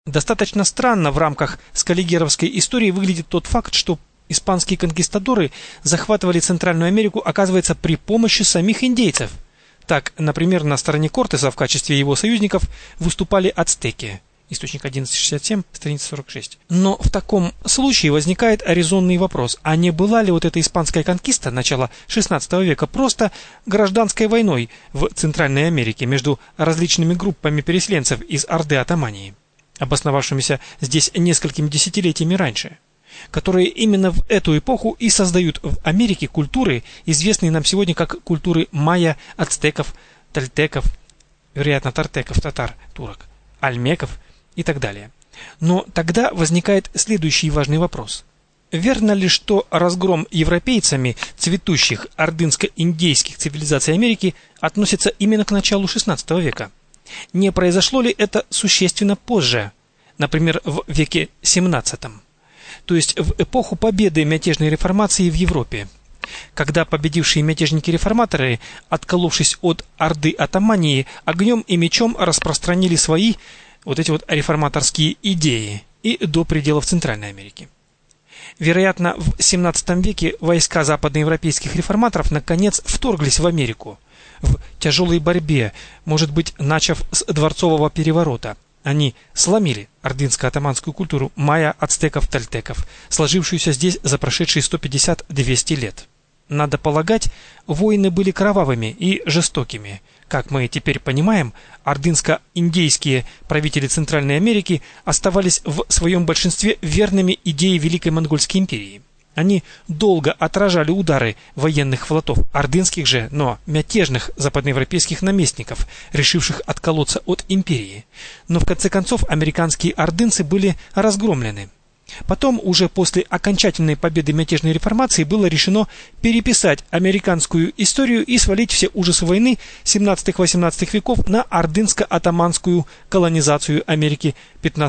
Достаточно странно в рамках скаллигеровской истории выглядит тот факт, что испанские конкистадоры захватывали Центральную Америку, оказывается, при помощи самих индейцев. Так, например, на стороне Кортеса в качестве его союзников выступали ацтеки. Источник 1167, страница 46. Но в таком случае возникает резонный вопрос, а не была ли вот эта испанская конкиста начала XVI века просто гражданской войной в Центральной Америке между различными группами переселенцев из Орды Отомании, обосновавшимися здесь несколькими десятилетиями раньше, которые именно в эту эпоху и создают в Америке культуры, известные нам сегодня как культуры майя, ацтеков, тольтеков, вероятно, тартеков, татар, турок, альмеков и так далее. Но тогда возникает следующий важный вопрос. Верно ли, что разгром европейцами цветущих ордынско-индейских цивилизаций Америки относится именно к началу XVI века? Не произошло ли это существенно позже, например, в веке XVII, то есть в эпоху победы мятежной реформации в Европе, когда победившие мятежники-реформаторы, отколовшись от Орды Отомании, огнем и мечом распространили свои вот эти вот реформаторские идеи и до пределов Центральной Америки. Вероятно, в XVII веке войска западноевропейских реформаторов наконец вторглись в Америку. В тяжелой борьбе, может быть, начав с дворцового переворота, они сломили ордынско-атаманскую культуру майя, ацтеков, тольтеков, сложившуюся здесь за прошедшие 150-200 лет. Надо полагать, войны были кровавыми и жестокими. Как мы теперь понимаем, ордынско-индейские правители Центральной Америки оставались в своем большинстве верными идее Великой Монгольской империи. Они долго отражали удары военных флотов ордынских же, но мятежных западноевропейских наместников, решивших отколоться от империи. Но в конце концов американские ордынцы были разгромлены. Потом, уже после окончательной победы мятежной реформации, было решено переписать американскую историю и свалить все ужасы войны XVII-XVIII веков на ордынско-атаманскую колонизацию Америки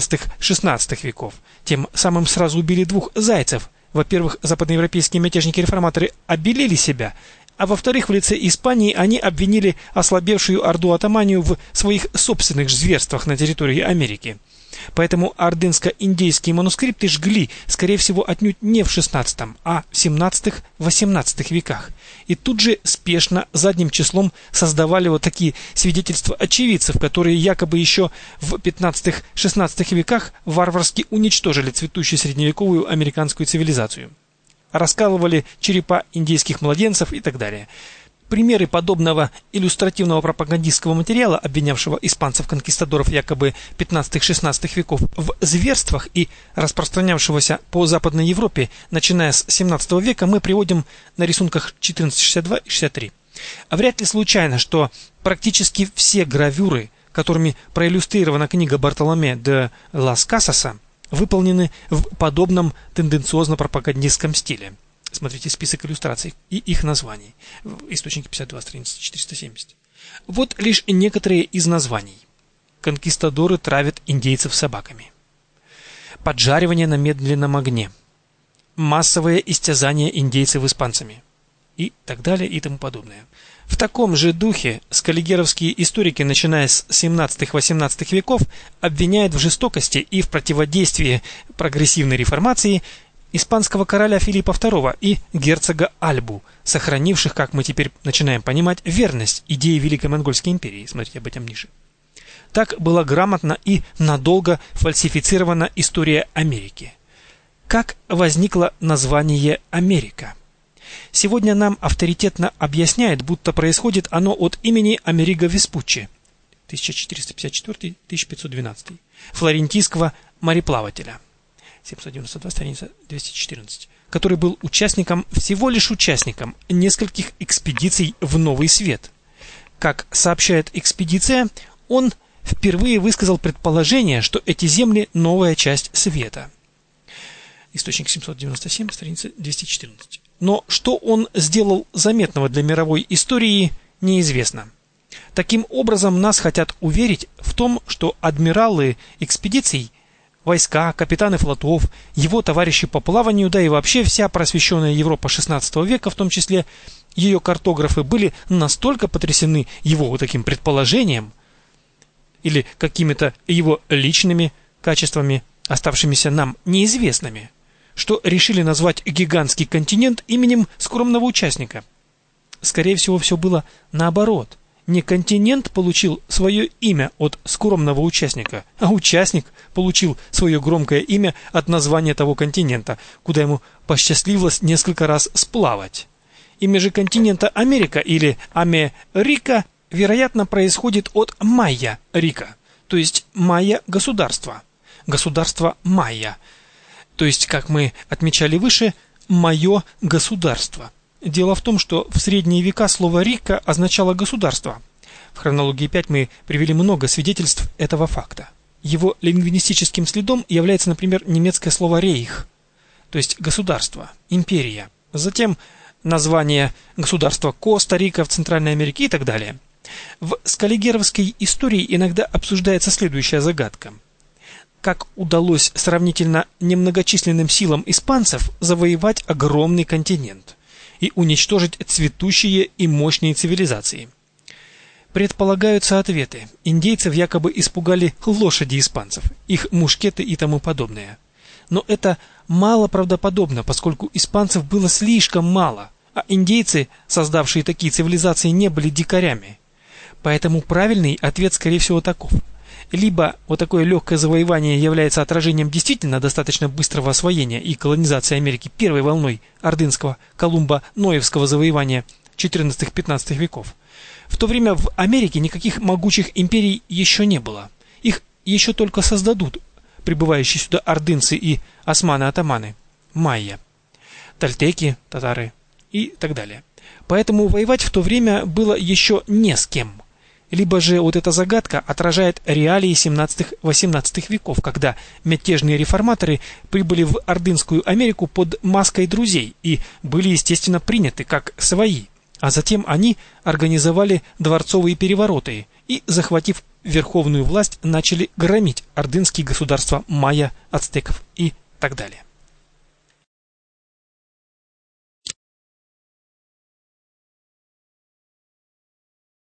XV-XVI веков. Тем самым сразу убили двух зайцев. Во-первых, западноевропейские мятежники-реформаторы обелили себя, а во-вторых, в лице Испании они обвинили ослабевшую Орду Отоманию в своих собственных зверствах на территории Америки. Поэтому ордынско-индейские манускрипты жгли, скорее всего, отнюдь не в XVI, а в XVII-XVIII веках. И тут же спешно задним числом создавали вот такие свидетельства очевидцев, которые якобы еще в XV-XVI веках варварски уничтожили цветущую средневековую американскую цивилизацию. Раскалывали черепа индейских младенцев и так далее. Примеры подобного иллюстративного пропагандистского материала, обвинявшего испанцев-конкистадоров якобы XV-XVI веков в зверствах и распространявшегося по Западной Европе, начиная с XVII века, мы приводим на рисунках 1462 и 63. А вряд ли случайно, что практически все гравюры, которыми проиллюстрирована книга Бартоломе де лас Касаса, выполнены в подобном тенденциозно-пропагандистском стиле. Смотрите список иллюстраций и их названий. Источник 52, страница 470. Вот лишь некоторые из названий. Конкистадоры травят индейцев собаками. Поджаривание на медленном огне. Массовое истязание индейцев испанцами. И так далее и тому подобное. В таком же духе скаллигеровские историки, начиная с XVII-XVIII веков, обвиняют в жестокости и в противодействии прогрессивной реформации испанского короля Филиппа II и герцога Альбу, сохранивших, как мы теперь начинаем понимать, верность идее Великой Монгольской империи. Смотрите об этом ниже. Так была грамотно и надолго фальсифицирована история Америки. Как возникло название Америка? Сегодня нам авторитетно объясняет, будто происходит оно от имени Америго Веспуччи 1454-1512, флорентийского мореплавателя. 792, страница 214, который был всего лишь участником нескольких экспедиций в Новый Свет. Как сообщает экспедиция, он впервые высказал предположение, что эти земли – новая часть света. Источник 797, страница 214. Но что он сделал заметного для мировой истории, неизвестно. Таким образом, нас хотят уверить в том, что адмиралы экспедиций, войска, капитаны флотов, его товарищи по плаванию, да и вообще вся просвещенная Европа XVI века, в том числе ее картографы, были настолько потрясены его вот таким предположением или какими-то его личными качествами, оставшимися нам неизвестными, что решили назвать гигантский континент именем скромного участника. Скорее всего, все было наоборот. Не континент получил свое имя от скромного участника, а участник получил свое громкое имя от названия того континента, куда ему посчастливилось несколько раз сплавать. Имя же континента Америка или Америка, вероятно, происходит от майя-рика, то есть майя-государство, государство майя, то есть, как мы отмечали выше, мое государство. Дело в том, что в средние века слово «рика» означало «государство». В хронологии 5 мы привели много свидетельств этого факта. Его лингвистическим следом является, например, немецкое слово «рейх», то есть «государство», «империя». Затем название государства Коста-Рика в Центральной Америке и так далее. В скаллигеровской истории иногда обсуждается следующая загадка. Как удалось сравнительно немногочисленным силам испанцев завоевать огромный континент и уничтожить цветущие и мощные цивилизации? Предполагаются ответы. Индейцев якобы испугали лошади испанцев, их мушкеты и тому подобное. Но это мало правдоподобно, поскольку испанцев было слишком мало, а индейцы, создавшие такие цивилизации, не были дикарями. Поэтому правильный ответ, скорее всего, таков. Либо вот такое легкое завоевание является отражением действительно достаточно быстрого освоения и колонизации Америки первой волной ордынского Колумба-Ноевского завоевания XIV-XV веков. В то время в Америке никаких могучих империй еще не было. Их еще только создадут прибывающие сюда ордынцы и османы-атаманы, майя, тальтеки, татары и так далее. Поэтому воевать в то время было еще не с кем. Либо же вот эта загадка отражает реалии 17-18 веков, когда мятежные реформаторы прибыли в Ордынскую Америку под маской друзей и были, естественно, приняты как свои, а затем они организовали дворцовые перевороты и, захватив верховную власть, начали громить ордынские государства майя, ацтеков и так далее.